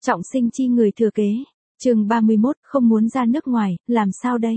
Trọng sinh chi người thừa kế. Chương 31, không muốn ra nước ngoài, làm sao đây?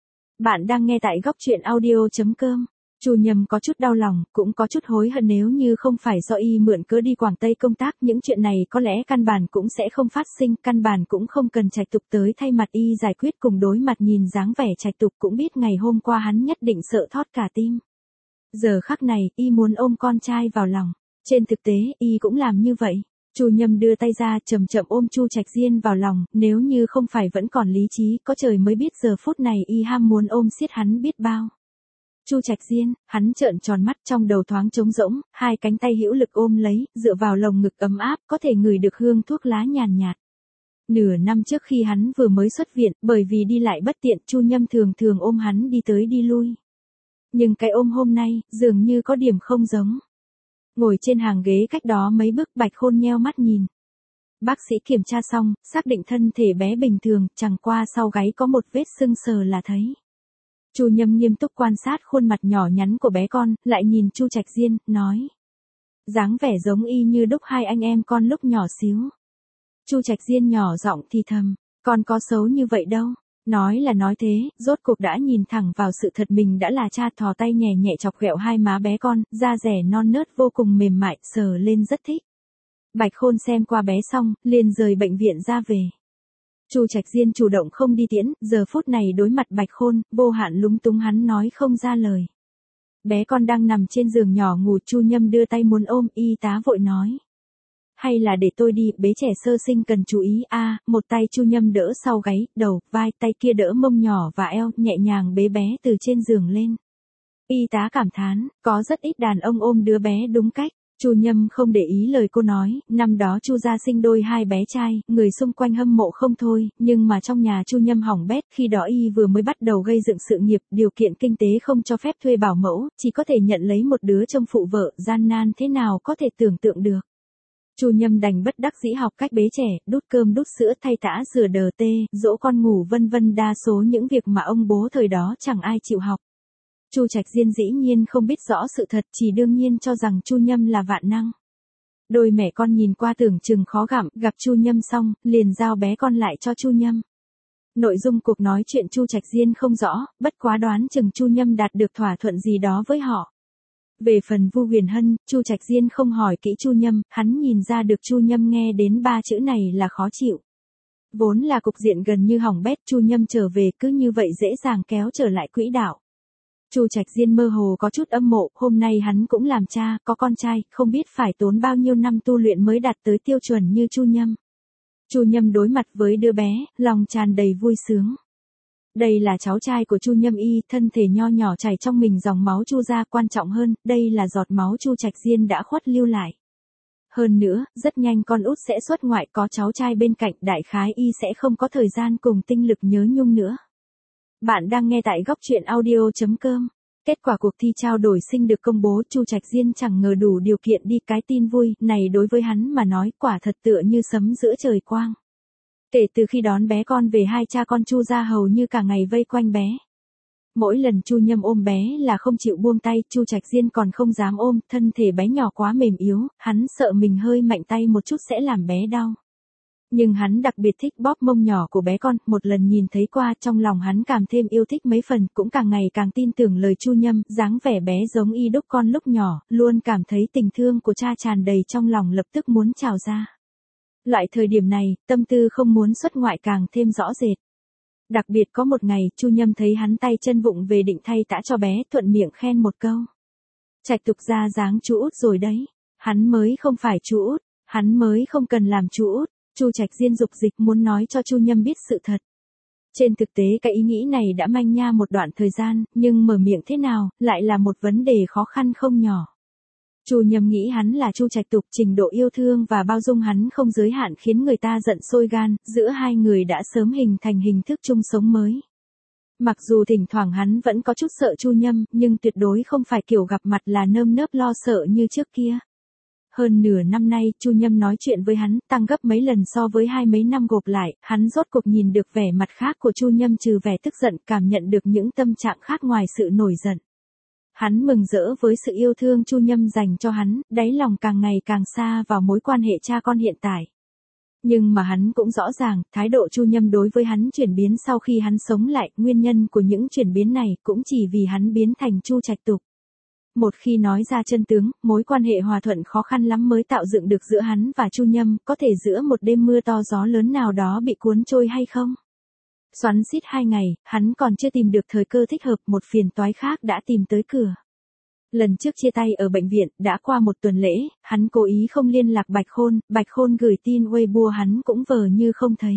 Bạn đang nghe tại góc truyện audio.com. Chu Nhâm có chút đau lòng, cũng có chút hối hận nếu như không phải do y mượn cớ đi Quảng Tây công tác, những chuyện này có lẽ căn bản cũng sẽ không phát sinh, căn bản cũng không cần Trạch Tục tới thay mặt y giải quyết cùng đối mặt. Nhìn dáng vẻ Trạch Tục cũng biết ngày hôm qua hắn nhất định sợ thót cả tim. Giờ khắc này, y muốn ôm con trai vào lòng. Trên thực tế, y cũng làm như vậy. Chu Nhâm đưa tay ra chậm chậm ôm Chu Trạch Diên vào lòng, nếu như không phải vẫn còn lý trí, có trời mới biết giờ phút này y ham muốn ôm siết hắn biết bao. Chu Trạch Diên, hắn trợn tròn mắt, trong đầu thoáng trống rỗng, hai cánh tay hữu lực ôm lấy, dựa vào lồng ngực ấm áp, có thể ngửi được hương thuốc lá nhàn nhạt. Nửa năm trước khi hắn vừa mới xuất viện, bởi vì đi lại bất tiện, Chu Nhâm thường thường ôm hắn đi tới đi lui. Nhưng cái ôm hôm nay, dường như có điểm không giống. Ngồi trên hàng ghế cách đó mấy bước, Bạch Khôn nheo mắt nhìn. Bác sĩ kiểm tra xong, xác định thân thể bé bình thường, chẳng qua sau gáy có một vết sưng sờ là thấy. Chu Nhâm nghiêm túc quan sát khuôn mặt nhỏ nhắn của bé con, lại nhìn Chu Trạch Diên, nói. Dáng vẻ giống y như đúc hai anh em con lúc nhỏ xíu. Chu Trạch Diên nhỏ giọng thì thầm, con có xấu như vậy đâu. Nói là nói thế, rốt cuộc đã nhìn thẳng vào sự thật mình đã là cha, thò tay nhẹ nhẹ chọc ghẹo hai má bé con, da rẻ non nớt vô cùng mềm mại, sờ lên rất thích. Bạch Khôn xem qua bé xong, liền rời bệnh viện ra về. Chu Trạch Diên chủ động không đi tiễn, giờ phút này đối mặt Bạch Khôn, vô hạn lúng túng, hắn nói không ra lời. Bé con đang nằm trên giường nhỏ ngủ, Chu Nhâm đưa tay muốn ôm, y tá vội nói. Hay là để tôi đi, bé trẻ sơ sinh cần chú ý một tay Chu Nhâm đỡ sau gáy, đầu, vai, tay kia đỡ mông nhỏ và eo, nhẹ nhàng bế bé từ trên giường lên. Y tá cảm thán, có rất ít đàn ông ôm đứa bé đúng cách. Chu Nhâm không để ý lời cô nói, năm đó Chu gia sinh đôi hai bé trai, người xung quanh hâm mộ không thôi, nhưng mà trong nhà Chu Nhâm hỏng bét, khi đó y vừa mới bắt đầu gây dựng sự nghiệp, điều kiện kinh tế không cho phép thuê bảo mẫu, chỉ có thể nhận lấy một đứa trông phụ vợ, gian nan thế nào có thể tưởng tượng được. Chu Nhâm đành bất đắc dĩ học cách bế trẻ, đút cơm đút sữa, thay tã rửa đờ tê, dỗ con ngủ vân vân, đa số những việc mà ông bố thời đó chẳng ai chịu học. Chu Trạch Diên dĩ nhiên không biết rõ sự thật, chỉ đương nhiên cho rằng Chu Nhâm là vạn năng. Đôi mẹ con nhìn qua tưởng chừng khó gặm, gặp Chu Nhâm xong, liền giao bé con lại cho Chu Nhâm. Nội dung cuộc nói chuyện Chu Trạch Diên không rõ, bất quá đoán chừng Chu Nhâm đạt được thỏa thuận gì đó với họ. Về phần Vu Huyền Hân, Chu Trạch Diên không hỏi kỹ Chu Nhâm, hắn nhìn ra được Chu Nhâm nghe đến ba chữ này là khó chịu. Vốn là cục diện gần như hỏng bét, Chu Nhâm trở về cứ như vậy dễ dàng kéo trở lại quỹ đạo. Chu Trạch Diên mơ hồ có chút âm mộ, hôm nay hắn cũng làm cha, có con trai, không biết phải tốn bao nhiêu năm tu luyện mới đạt tới tiêu chuẩn như Chu Nhâm. Chu Nhâm đối mặt với đứa bé, lòng tràn đầy vui sướng. Đây là cháu trai của Chu Nhâm y, thân thể nho nhỏ chảy trong mình dòng máu Chu gia, quan trọng hơn, đây là giọt máu Chu Trạch Diên đã khuất lưu lại. Hơn nữa, rất nhanh con út sẽ xuất ngoại, có cháu trai bên cạnh, đại khái y sẽ không có thời gian cùng tinh lực nhớ nhung nữa. Bạn đang nghe tại góc truyện audio.com. Kết quả cuộc thi trao đổi sinh được công bố, Chu Trạch Diên chẳng ngờ đủ điều kiện đi, cái tin vui này đối với hắn mà nói quả thật tựa như sấm giữa trời quang. Kể từ khi đón bé con về, hai cha con Chu gia hầu như cả ngày vây quanh bé. Mỗi lần Chu Nhâm ôm bé là không chịu buông tay, Chu Trạch Diên còn không dám ôm, thân thể bé nhỏ quá mềm yếu, hắn sợ mình hơi mạnh tay một chút sẽ làm bé đau. Nhưng hắn đặc biệt thích bóp mông nhỏ của bé con, một lần nhìn thấy qua, trong lòng hắn càng thêm yêu thích mấy phần, cũng càng ngày càng tin tưởng lời Chu Nhâm, dáng vẻ bé giống y đúc con lúc nhỏ, luôn cảm thấy tình thương của cha tràn đầy trong lòng, lập tức muốn trào ra. Loại thời điểm này, tâm tư không muốn xuất ngoại càng thêm rõ rệt. Đặc biệt có một ngày, Chu Nhâm thấy hắn tay chân vụng về định thay tã cho bé, thuận miệng khen một câu. Trạch Tục ra dáng chú út rồi đấy. Hắn mới không phải chú út, hắn mới không cần làm chú út. Chu Trạch Diên dục dịch muốn nói cho Chu Nhâm biết sự thật. Trên thực tế cái ý nghĩ này đã manh nha một đoạn thời gian, nhưng mở miệng thế nào, lại là một vấn đề khó khăn không nhỏ. Chu Nhâm nghĩ hắn là Chu Trạch Tục, trình độ yêu thương và bao dung hắn không giới hạn khiến người ta giận sôi gan, giữa hai người đã sớm hình thành hình thức chung sống mới. Mặc dù thỉnh thoảng hắn vẫn có chút sợ Chu Nhâm, nhưng tuyệt đối không phải kiểu gặp mặt là nơm nớp lo sợ như trước kia. Hơn nửa năm nay, Chu Nhâm nói chuyện với hắn, tăng gấp mấy lần so với hai mấy năm gộp lại, hắn rốt cuộc nhìn được vẻ mặt khác của Chu Nhâm, trừ vẻ tức giận, cảm nhận được những tâm trạng khác ngoài sự nổi giận. Hắn mừng rỡ với sự yêu thương Chu Nhâm dành cho hắn, đáy lòng càng ngày càng xa vào mối quan hệ cha con hiện tại. Nhưng mà hắn cũng rõ ràng, thái độ Chu Nhâm đối với hắn chuyển biến sau khi hắn sống lại, nguyên nhân của những chuyển biến này cũng chỉ vì hắn biến thành Chu Trạch Tục. Một khi nói ra chân tướng, mối quan hệ hòa thuận khó khăn lắm mới tạo dựng được giữa hắn và Chu Nhâm, có thể giữa một đêm mưa to gió lớn nào đó bị cuốn trôi hay không? Xoắn xít 2 ngày, hắn còn chưa tìm được thời cơ thích hợp, một phiền toái khác đã tìm tới cửa. Lần trước chia tay ở bệnh viện, đã qua 1 tuần lễ, hắn cố ý không liên lạc Bạch Khôn gửi tin Weibo hắn cũng vờ như không thấy.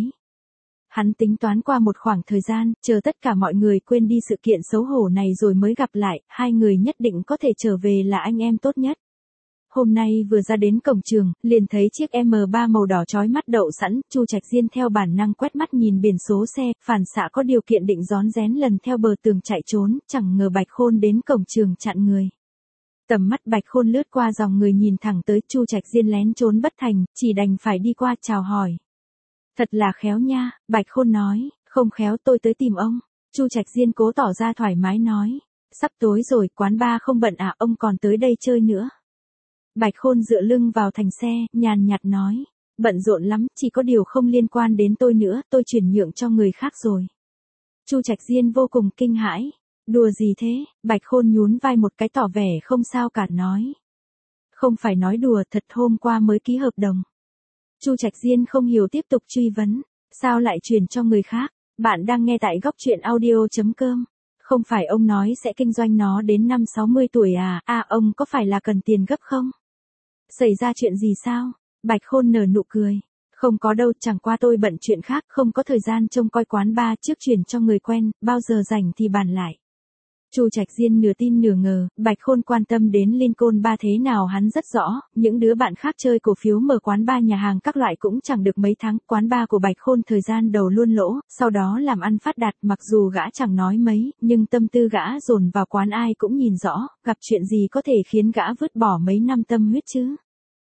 Hắn tính toán qua một khoảng thời gian, chờ tất cả mọi người quên đi sự kiện xấu hổ này rồi mới gặp lại, hai người nhất định có thể trở về là anh em tốt nhất. Hôm nay vừa ra đến cổng trường, liền thấy chiếc M3 màu đỏ chói mắt đậu sẵn, Chu Trạch Diên theo bản năng quét mắt nhìn biển số xe, phản xạ có điều kiện định rón rén lần theo bờ tường chạy trốn, chẳng ngờ Bạch Khôn đến cổng trường chặn người. Tầm mắt Bạch Khôn lướt qua dòng người nhìn thẳng tới, Chu Trạch Diên lén trốn bất thành, chỉ đành phải đi qua chào hỏi. Thật là khéo nha, Bạch Khôn nói, không khéo tôi tới tìm ông. Chu Trạch Diên cố tỏ ra thoải mái nói, sắp tối rồi, quán bar không bận à, ông còn tới đây chơi nữa. Bạch Khôn dựa lưng vào thành xe, nhàn nhạt nói, bận rộn lắm, chỉ có điều không liên quan đến tôi nữa, tôi chuyển nhượng cho người khác rồi. Chu Trạch Diên vô cùng kinh hãi, đùa gì thế? Bạch Khôn nhún vai một cái tỏ vẻ không sao cả nói. Không phải nói đùa, thật hôm qua mới ký hợp đồng. Chu Trạch Diên không hiểu tiếp tục truy vấn, sao lại chuyển cho người khác? Bạn đang nghe tại góc truyện audio.com. Không phải ông nói sẽ kinh doanh nó đến 50-60 tuổi à? À, ông có phải là cần tiền gấp không? Xảy ra chuyện gì sao? Bạch Khôn nở nụ cười. Không có đâu, chẳng qua tôi bận chuyện khác, không có thời gian trông coi quán bar, trước chuyển cho người quen, bao giờ rảnh thì bàn lại. Chu Trạch Diên nửa tin nửa ngờ, Bạch Khôn quan tâm đến Lincoln Bar thế nào hắn rất rõ, những đứa bạn khác chơi cổ phiếu mở quán bar nhà hàng các loại cũng chẳng được mấy tháng, quán bar của Bạch Khôn thời gian đầu luôn lỗ, sau đó làm ăn phát đạt, mặc dù gã chẳng nói mấy, nhưng tâm tư gã dồn vào quán ai cũng nhìn rõ, gặp chuyện gì có thể khiến gã vứt bỏ mấy năm tâm huyết chứ.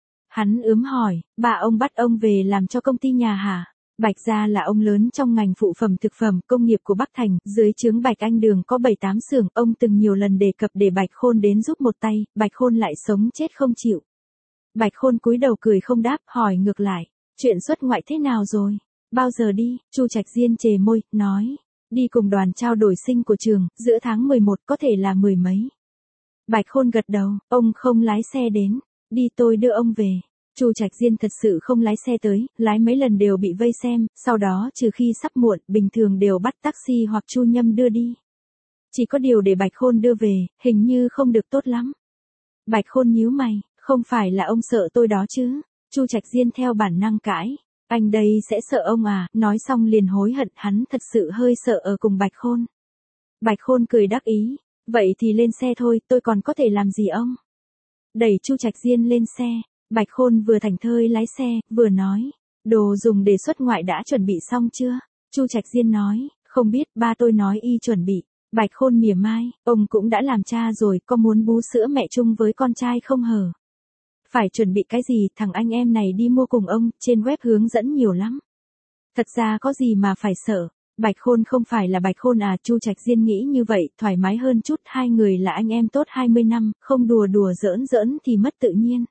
Hắn ướm hỏi, bà ông bắt ông về làm cho công ty nhà hả? Bạch gia là ông lớn trong ngành phụ phẩm thực phẩm công nghiệp của Bắc Thành, dưới trướng Bạch Anh Đường có 7-8 xưởng, ông từng nhiều lần đề cập để Bạch Khôn đến giúp một tay, Bạch Khôn lại sống chết không chịu. Bạch Khôn cúi đầu cười không đáp, hỏi ngược lại, chuyện xuất ngoại thế nào rồi? Bao giờ đi? Chu Trạch Diên chề môi, nói, đi cùng đoàn trao đổi sinh của trường, giữa tháng 11 có thể là 10 mấy. Bạch Khôn gật đầu, ông không lái xe đến, đi tôi đưa ông về. Chu Trạch Diên thật sự không lái xe tới, lái mấy lần đều bị vây xem, sau đó trừ khi sắp muộn, bình thường đều bắt taxi hoặc Chu Nhâm đưa đi. Chỉ có điều để Bạch Khôn đưa về, hình như không được tốt lắm. Bạch Khôn nhíu mày, không phải là ông sợ tôi đó chứ? Chu Trạch Diên theo bản năng cãi, anh đây sẽ sợ ông à? Nói xong liền hối hận, hắn thật sự hơi sợ ở cùng Bạch Khôn. Bạch Khôn cười đắc ý, vậy thì lên xe thôi, tôi còn có thể làm gì ông? Đẩy Chu Trạch Diên lên xe. Bạch Khôn vừa thảnh thơi lái xe, vừa nói, đồ dùng để xuất ngoại đã chuẩn bị xong chưa? Chu Trạch Diên nói, không biết, ba tôi nói y chuẩn bị. Bạch Khôn mỉa mai, ông cũng đã làm cha rồi, có muốn bú sữa mẹ chung với con trai không hở? Phải chuẩn bị cái gì, thằng anh em này đi mua cùng ông, trên web hướng dẫn nhiều lắm. Thật ra có gì mà phải sợ, Bạch Khôn không phải là Bạch Khôn à? Chu Trạch Diên nghĩ như vậy, thoải mái hơn chút, hai người là anh em tốt 20 năm, không đùa đùa giỡn giỡn thì mất tự nhiên.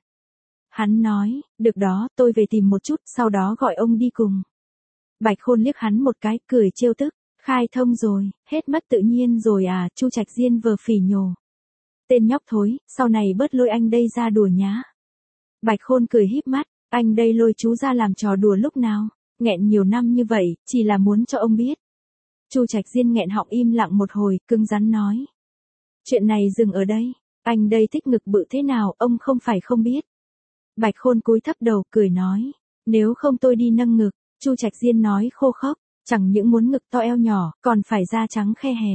Hắn nói, được đó, tôi về tìm một chút, sau đó gọi ông đi cùng. Bạch Khôn liếc hắn một cái, cười trêu tức, khai thông rồi, hết mất tự nhiên rồi à? Chu Trạch Diên vờ phỉ nhổ. Tên nhóc thối, sau này bớt lôi anh đây ra đùa nhá. Bạch Khôn cười híp mắt, anh đây lôi chú ra làm trò đùa lúc nào? Nghẹn nhiều năm như vậy, chỉ là muốn cho ông biết. Chu Trạch Diên nghẹn họng im lặng một hồi, cứng rắn nói. Chuyện này dừng ở đây, anh đây thích ngực bự thế nào, ông không phải không biết. Bạch Khôn cúi thấp đầu, cười nói, nếu không tôi đi nâng ngực. Chu Trạch Diên nói khô khốc, chẳng những muốn ngực to eo nhỏ, còn phải da trắng khe hẹp.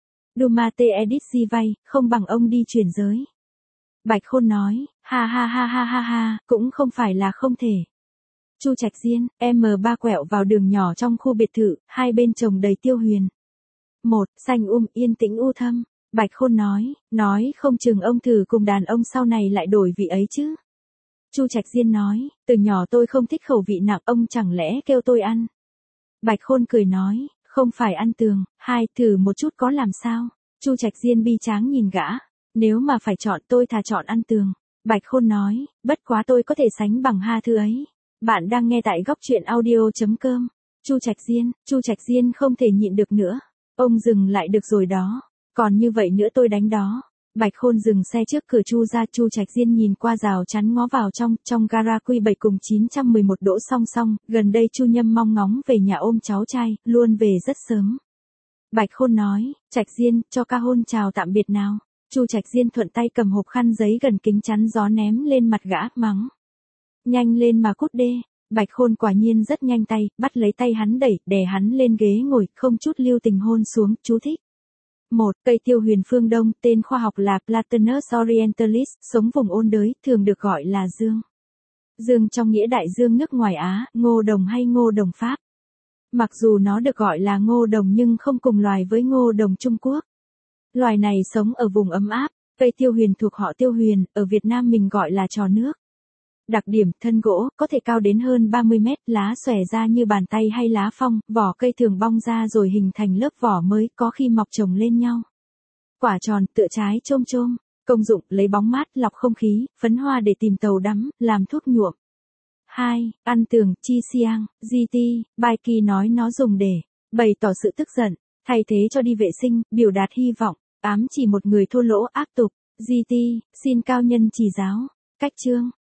Dumate edit di vay, không bằng ông đi chuyển giới. Bạch Khôn nói, ha ha ha ha ha ha, cũng không phải là không thể. Chu Trạch Diên, M3 quẹo vào đường nhỏ trong khu biệt thự, hai bên trồng đầy tiêu huyền. Một, xanh yên tĩnh u thâm. Bạch Khôn nói không chừng ông thử cùng đàn ông sau này lại đổi vị ấy chứ. Chu Trạch Diên nói, từ nhỏ tôi không thích khẩu vị nặng, ông chẳng lẽ kêu tôi ăn. Bạch Khôn cười nói, không phải ăn tường, hai, thử một chút có làm sao. Chu Trạch Diên bi tráng nhìn gã, nếu mà phải chọn tôi thà chọn ăn tường. Bạch Khôn nói, bất quá tôi có thể sánh bằng ha thứ ấy. Bạn đang nghe tại góc truyện audio.com. Chu Trạch Diên không thể nhịn được nữa. Ông dừng lại được rồi đó. Còn như vậy nữa tôi đánh đó. Bạch Khôn dừng xe trước cửa Chu ra. Chu Trạch Diên nhìn qua rào chắn ngó vào trong gara Q7 cùng 911 đỗ song song. Gần đây Chu Nhâm mong ngóng về nhà ôm cháu trai, luôn về rất sớm. Bạch Khôn nói, Trạch Diên, cho ca hôn chào tạm biệt nào. Chu Trạch Diên thuận tay cầm hộp khăn giấy gần kính chắn gió ném lên mặt gã, mắng. Nhanh lên mà cút đê. Bạch Khôn quả nhiên rất nhanh tay, bắt lấy tay hắn đẩy, đè hắn lên ghế ngồi, không chút lưu tình hôn xuống, chú thích. 1. Cây tiêu huyền phương Đông, tên khoa học là Platanus orientalis, sống vùng ôn đới, thường được gọi là dương. Dương trong nghĩa đại dương nước ngoài Á, ngô đồng hay ngô đồng Pháp. Mặc dù nó được gọi là ngô đồng nhưng không cùng loài với ngô đồng Trung Quốc. Loài này sống ở vùng ấm áp, cây tiêu huyền thuộc họ tiêu huyền, ở Việt Nam mình gọi là trò nước. Đặc điểm, thân gỗ, có thể cao đến hơn 30 mét, lá xòe ra như bàn tay hay lá phong, vỏ cây thường bong ra rồi hình thành lớp vỏ mới, có khi mọc chồng lên nhau. Quả tròn, tựa trái chôm chôm. Công dụng, lấy bóng mát, lọc không khí, phấn hoa để tìm tàu đắm, làm thuốc nhuộm. 2. Ăn tường, chi xiang, GT, Bai Kỳ nói nó dùng để bày tỏ sự tức giận, thay thế cho đi vệ sinh, biểu đạt hy vọng, ám chỉ một người thua lỗ áp tục. GT, xin cao nhân chỉ giáo. Cách chương.